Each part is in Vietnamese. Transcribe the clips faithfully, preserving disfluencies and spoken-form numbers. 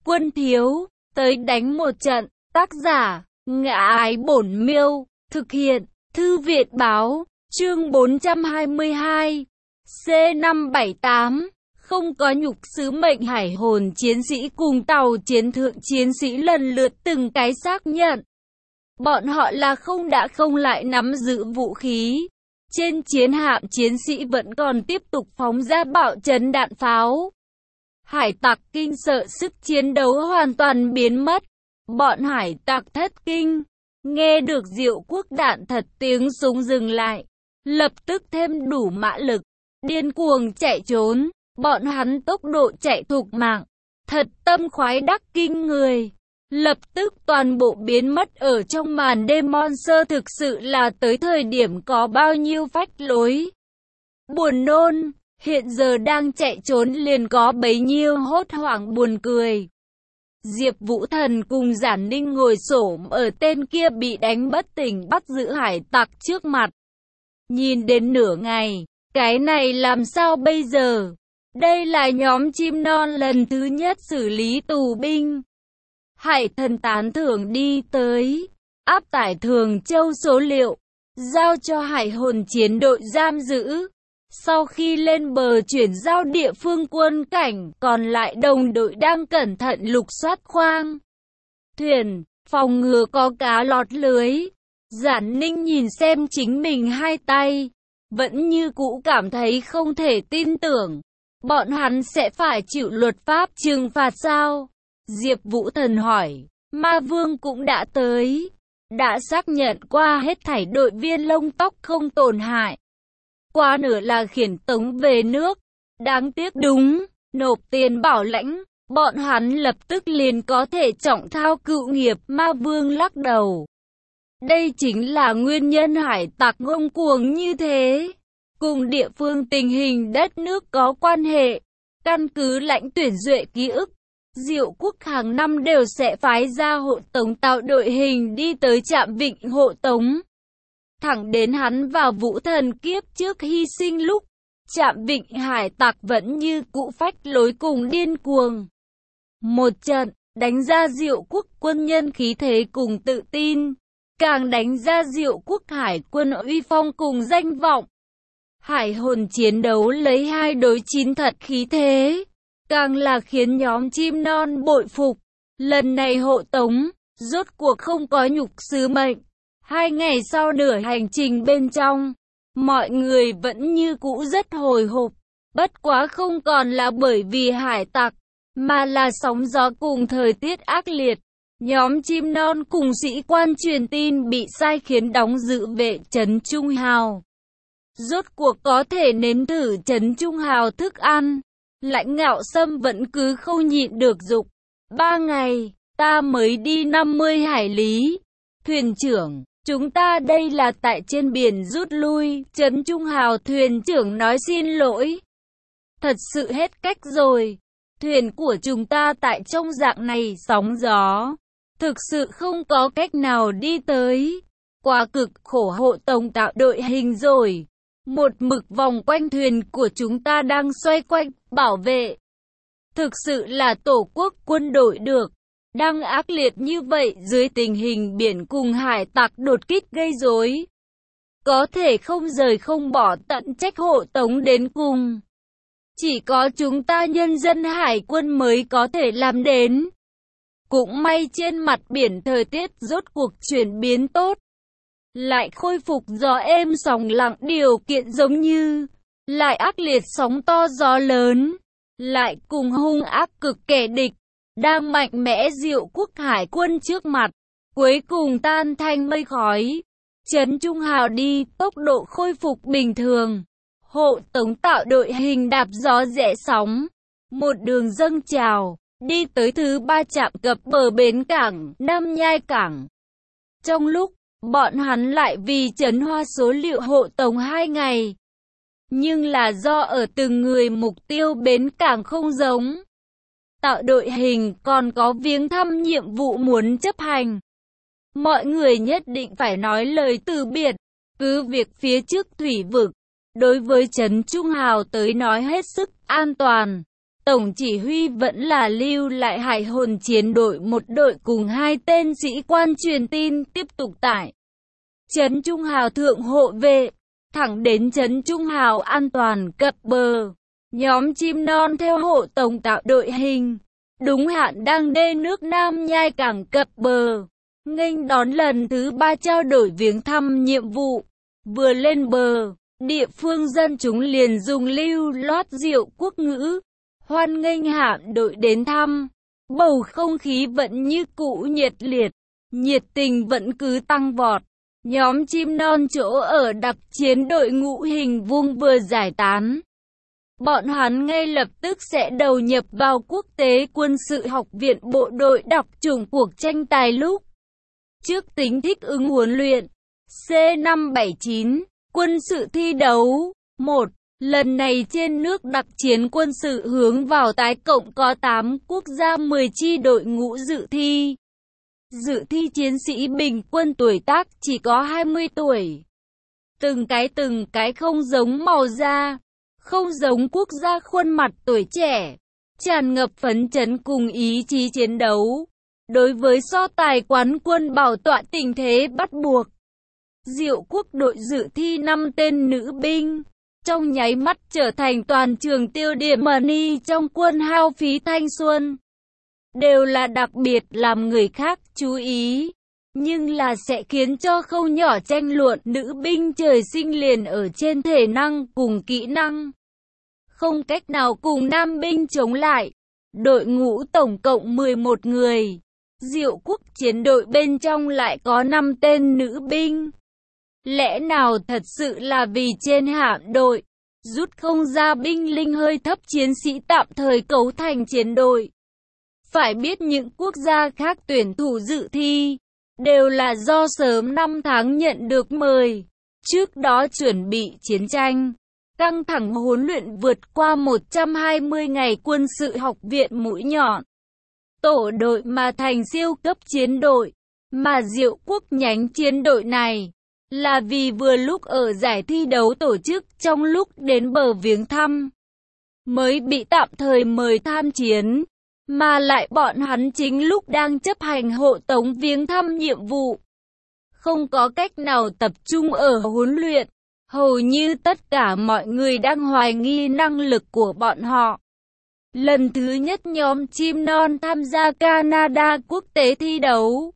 quân thiếu, tới đánh một trận. Tác giả, Ngã Ái Bổn Miêu, thực hiện, Thư viện Báo, chương bốn trăm hai mươi hai, C năm bảy tám. Không có nhục sứ mệnh. Hải hồn chiến sĩ cùng tàu chiến thượng chiến sĩ lần lượt từng cái xác nhận. Bọn họ là không đã không lại nắm giữ vũ khí. Trên chiến hạm chiến sĩ vẫn còn tiếp tục phóng ra bạo chấn đạn pháo. Hải tặc kinh sợ sức chiến đấu hoàn toàn biến mất. Bọn hải tặc thất kinh. Nghe được Diệu Quốc đạn thật tiếng súng dừng lại. Lập tức thêm đủ mã lực. Điên cuồng chạy trốn. Bọn hắn tốc độ chạy thục mạng. Thật tâm khoái đắc kinh người. Lập tức toàn bộ biến mất ở trong màn đêm. Monster thực sự là tới thời điểm có bao nhiêu phách lối. Buồn nôn. Hiện giờ đang chạy trốn liền có bấy nhiêu hốt hoảng buồn cười. Diệp Vũ Thần cùng Giản Ninh ngồi xổm ở tên kia bị đánh bất tỉnh bắt giữ hải tặc trước mặt. Nhìn đến nửa ngày, cái này làm sao bây giờ? Đây là nhóm chim non lần thứ nhất xử lý tù binh. Hải Thần tán thưởng đi tới, áp tải Thường Châu số liệu, giao cho hải hồn chiến đội giam giữ. Sau khi lên bờ chuyển giao địa phương quân cảnh, còn lại đồng đội đang cẩn thận lục soát khoang thuyền, phòng ngừa có cá lọt lưới. Giản Ninh nhìn xem chính mình hai tay, vẫn như cũ cảm thấy không thể tin tưởng. Bọn hắn sẽ phải chịu luật pháp trừng phạt sao? Diệp Vũ Thần hỏi. Ma Vương cũng đã tới, đã xác nhận qua hết thảy đội viên lông tóc không tổn hại. Qua nửa là khiển tống về nước. Đáng tiếc đúng, nộp tiền bảo lãnh, bọn hắn lập tức liền có thể trọng thao cựu nghiệp. Ma Vương lắc đầu. Đây chính là nguyên nhân hải tặc ngông cuồng như thế. Cùng địa phương tình hình đất nước có quan hệ. Căn cứ lãnh tuyển duệ ký ức, Diệu Quốc hàng năm đều sẽ phái ra hộ tống tạo đội hình đi tới trạm Vịnh hộ tống. Thẳng đến hắn vào Vũ Thần kiếp trước hy sinh lúc, trạm Vịnh hải tặc vẫn như cũ phách lối cùng điên cuồng. Một trận, đánh ra Diệu Quốc quân nhân khí thế cùng tự tin, càng đánh ra Diệu Quốc hải quân uy phong cùng danh vọng. Hải hồn chiến đấu lấy hai đối chín thật khí thế, càng là khiến nhóm chim non bội phục. Lần này hộ tống, rốt cuộc không có nhục sứ mệnh. Hai ngày sau nửa hành trình bên trong, mọi người vẫn như cũ rất hồi hộp. Bất quá không còn là bởi vì hải tặc, mà là sóng gió cùng thời tiết ác liệt. Nhóm chim non cùng sĩ quan truyền tin bị sai khiến đóng giữ vệ trấn Trung Hào. Rốt cuộc có thể nếm thử trấn Trung Hào thức ăn. Lãnh Ngạo Sâm vẫn cứ không nhịn được dục. Ba ngày, ta mới đi năm mươi hải lý. Thuyền trưởng, chúng ta đây là tại trên biển rút lui. Trấn Trung Hào thuyền trưởng nói xin lỗi. Thật sự hết cách rồi. Thuyền của chúng ta tại trong dạng này sóng gió. Thực sự không có cách nào đi tới. Quá cực khổ hộ tống tạo đội hình rồi. Một mực vòng quanh thuyền của chúng ta đang xoay quanh, bảo vệ. Thực sự là tổ quốc quân đội được. Đang ác liệt như vậy dưới tình hình biển cùng hải tặc đột kích gây rối. Có thể không rời không bỏ tận trách hộ tống đến cùng. Chỉ có chúng ta nhân dân hải quân mới có thể làm đến. Cũng may trên mặt biển thời tiết rốt cuộc chuyển biến tốt. Lại khôi phục gió êm sóng lặng điều kiện giống như. Lại ác liệt sóng to gió lớn. Lại cùng hung ác cực kẻ địch. Đang mạnh mẽ Diệu Quốc hải quân trước mặt. Cuối cùng tan thành mây khói. Trấn Trung Hào đi tốc độ khôi phục bình thường. Hộ tống tạo đội hình đạp gió rẽ sóng. Một đường dâng trào. Đi tới thứ ba trạm cập bờ bến cảng Nam Nhai Cảng. Trong lúc bọn hắn lại vì trấn hoa số liệu hộ tống hai ngày. Nhưng là do ở từng người mục tiêu bến cảng không giống. Tạo đội hình còn có viếng thăm nhiệm vụ muốn chấp hành. Mọi người nhất định phải nói lời từ biệt. Cứ việc phía trước thủy vực, đối với trấn Trung Hào tới nói hết sức an toàn. tổng chỉ huy vẫn là lưu lại Hải Hồn chiến đội một đội cùng hai tên sĩ quan truyền tin tiếp tục tại trấn Trung Hào thượng hộ vệ, thẳng đến trấn Trung Hào an toàn cập bờ. Nhóm chim non theo hộ tống tạo đội hình, đúng hạn đang đê nước Nam Nhai cảng cập bờ, nghênh đón lần thứ ba trao đổi viếng thăm nhiệm vụ. Vừa lên bờ, địa phương dân chúng liền dùng lưu loát Diệu quốc ngữ, hoan nghênh hạm đội đến thăm. Bầu không khí vẫn như cũ nhiệt liệt, nhiệt tình vẫn cứ tăng vọt. Nhóm chim non chỗ ở đặc chiến đội ngũ hình vuông vừa giải tán. Bọn hắn ngay lập tức sẽ đầu nhập vào Quốc tế quân sự học viện bộ đội đặc chủng cuộc tranh tài lúc trước tính thích ứng huấn luyện. C năm bảy chín, quân sự thi đấu. một. Lần này trên nước đặc chiến quân sự hướng vào tái cộng có tám quốc gia mười chi đội ngũ dự thi. Dự thi chiến sĩ bình quân tuổi tác chỉ có hai mươi tuổi. Từng cái từng cái không giống màu da, không giống quốc gia khuôn mặt tuổi trẻ, tràn ngập phấn chấn cùng ý chí chiến đấu. Đối với so tài quán quân bảo tọa tình thế bắt buộc, Diệu quốc đội dự thi năm tên nữ binh, trong nháy mắt trở thành toàn trường tiêu điểm money trong quân hao phí thanh xuân. Đều là đặc biệt làm người khác chú ý, nhưng là sẽ khiến cho không nhỏ tranh luận. Nữ binh trời sinh liền ở trên thể năng cùng kỹ năng, không cách nào cùng nam binh chống lại. Đội ngũ tổng cộng mười một người, Diệu quốc chiến đội bên trong lại có năm tên nữ binh. Lẽ nào thật sự là vì trên hạm đội rút không ra binh linh hơi thấp chiến sĩ tạm thời cấu thành chiến đội? Phải biết những quốc gia khác tuyển thủ dự thi đều là do sớm năm tháng nhận được mời, trước đó chuẩn bị chiến tranh, căng thẳng huấn luyện vượt qua một trăm hai mươi ngày quân sự học viện mũi nhọn, tổ đội mà thành siêu cấp chiến đội. Mà Diệu quốc nhánh chiến đội này là vì vừa lúc ở giải thi đấu tổ chức trong lúc đến bờ viếng thăm mới bị tạm thời mời tham chiến, mà lại bọn hắn chính lúc đang chấp hành hộ tống viếng thăm nhiệm vụ, không có cách nào tập trung ở huấn luyện. Hầu như tất cả mọi người đang hoài nghi năng lực của bọn họ. Lần thứ nhất nhóm chim non tham gia Canada quốc tế thi đấu,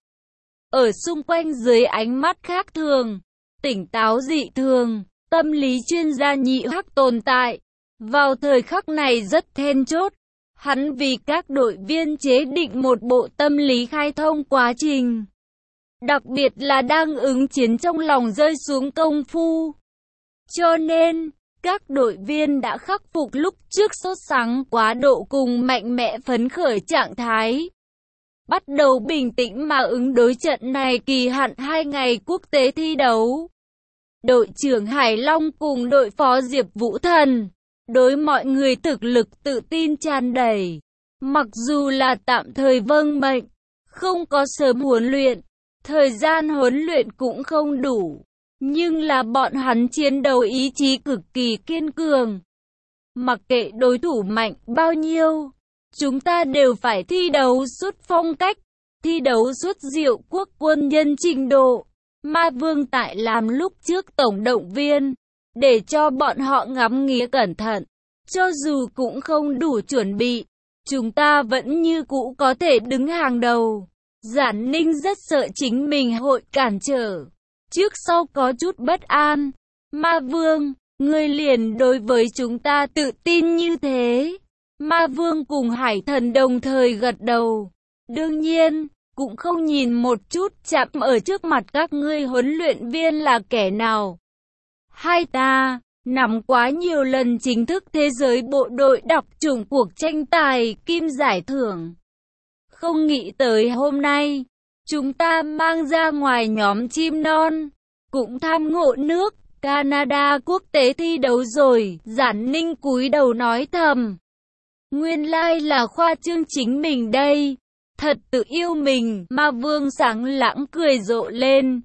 ở xung quanh dưới ánh mắt khác thường, tỉnh táo dị thường, tâm lý chuyên gia nhị hắc tồn tại. Vào thời khắc này rất then chốt, hắn vì các đội viên chế định một bộ tâm lý khai thông quá trình, đặc biệt là đang ứng chiến trong lòng rơi xuống công phu. Cho nên, các đội viên đã khắc phục lúc trước sốt sắng quá độ cùng mạnh mẽ phấn khởi trạng thái, bắt đầu bình tĩnh mà ứng đối trận này kỳ hạn hai ngày quốc tế thi đấu. Đội trưởng Hải Long cùng đội phó Diệp Vũ Thần, đối mọi người thực lực tự tin tràn đầy. Mặc dù là tạm thời vâng mệnh, không có sớm huấn luyện, thời gian huấn luyện cũng không đủ, nhưng là bọn hắn chiến đấu ý chí cực kỳ kiên cường. Mặc kệ đối thủ mạnh bao nhiêu, chúng ta đều phải thi đấu xuất phong cách, thi đấu xuất Diệu quốc quân nhân trình độ. Ma Vương tại làm lúc trước tổng động viên, để cho bọn họ ngắm nghía cẩn thận. Cho dù cũng không đủ chuẩn bị, chúng ta vẫn như cũ có thể đứng hàng đầu. Giản Ninh rất sợ chính mình hội cản trở, trước sau có chút bất an. Ma Vương, ngươi liền đối với chúng ta tự tin như thế. Ma Vương cùng Hải Thần đồng thời gật đầu. Đương nhiên, cũng không nhìn một chút chạm ở trước mặt các ngươi huấn luyện viên là kẻ nào. Hai ta nắm quá nhiều lần chính thức thế giới bộ đội đặc chủng cuộc tranh tài kim giải thưởng. Không nghĩ tới hôm nay, chúng ta mang ra ngoài nhóm chim non, cũng tham ngộ nước Canada quốc tế thi đấu rồi. Giản Ninh cúi đầu nói thầm. Nguyên lai là khoa trương chính mình đây. Thật tự yêu mình. Ma Vương sáng lãng cười rộ lên.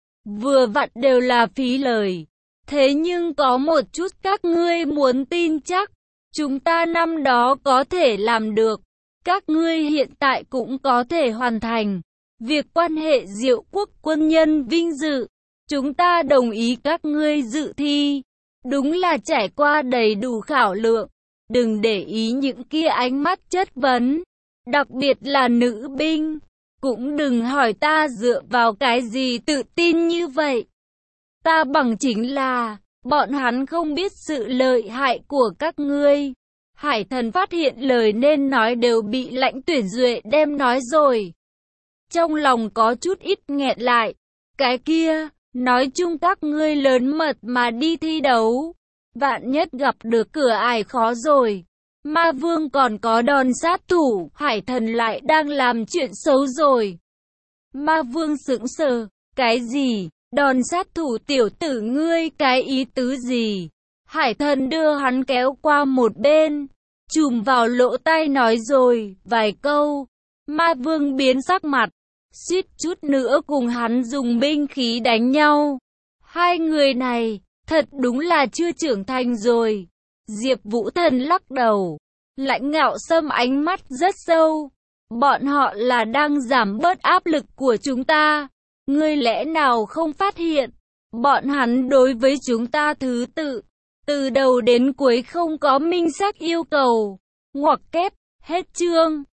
Vừa vặn đều là phí lời. Thế nhưng có một chút các ngươi muốn tin chắc. Chúng ta năm đó có thể làm được, các ngươi hiện tại cũng có thể hoàn thành. Việc quan hệ Diệu Quốc quân nhân vinh dự, chúng ta đồng ý các ngươi dự thi. Đúng là trải qua đầy đủ khảo lượng. Đừng để ý những kia ánh mắt chất vấn, đặc biệt là nữ binh. Cũng đừng hỏi ta dựa vào cái gì tự tin như vậy. Ta bằng chính là, bọn hắn không biết sự lợi hại của các ngươi. Hải Thần phát hiện lời nên nói đều bị Lãnh Tuyển Duệ đem nói rồi. Trong lòng có chút ít nghẹn lại. Cái kia, nói chung các ngươi lớn mật mà đi thi đấu. Vạn nhất gặp được cửa ải khó rồi. Ma Vương còn có đòn sát thủ, Hải Thần lại đang làm chuyện xấu rồi. Ma Vương sững sờ, cái gì? Đòn sát thủ tiểu tử ngươi cái ý tứ gì? Hải Thần đưa hắn kéo qua một bên, chùm vào lỗ tai nói rồi vài câu. Ma Vương biến sắc mặt, suýt chút nữa cùng hắn dùng binh khí đánh nhau. Hai người này, thật đúng là chưa trưởng thành rồi. Diệp Vũ Thần lắc đầu, Lãnh Ngạo Sâm ánh mắt rất sâu. Bọn họ là đang giảm bớt áp lực của chúng ta. Ngươi lẽ nào không phát hiện, bọn hắn đối với chúng ta thứ tự, từ đầu đến cuối không có minh xác yêu cầu. Ngoặc kép, hết chương.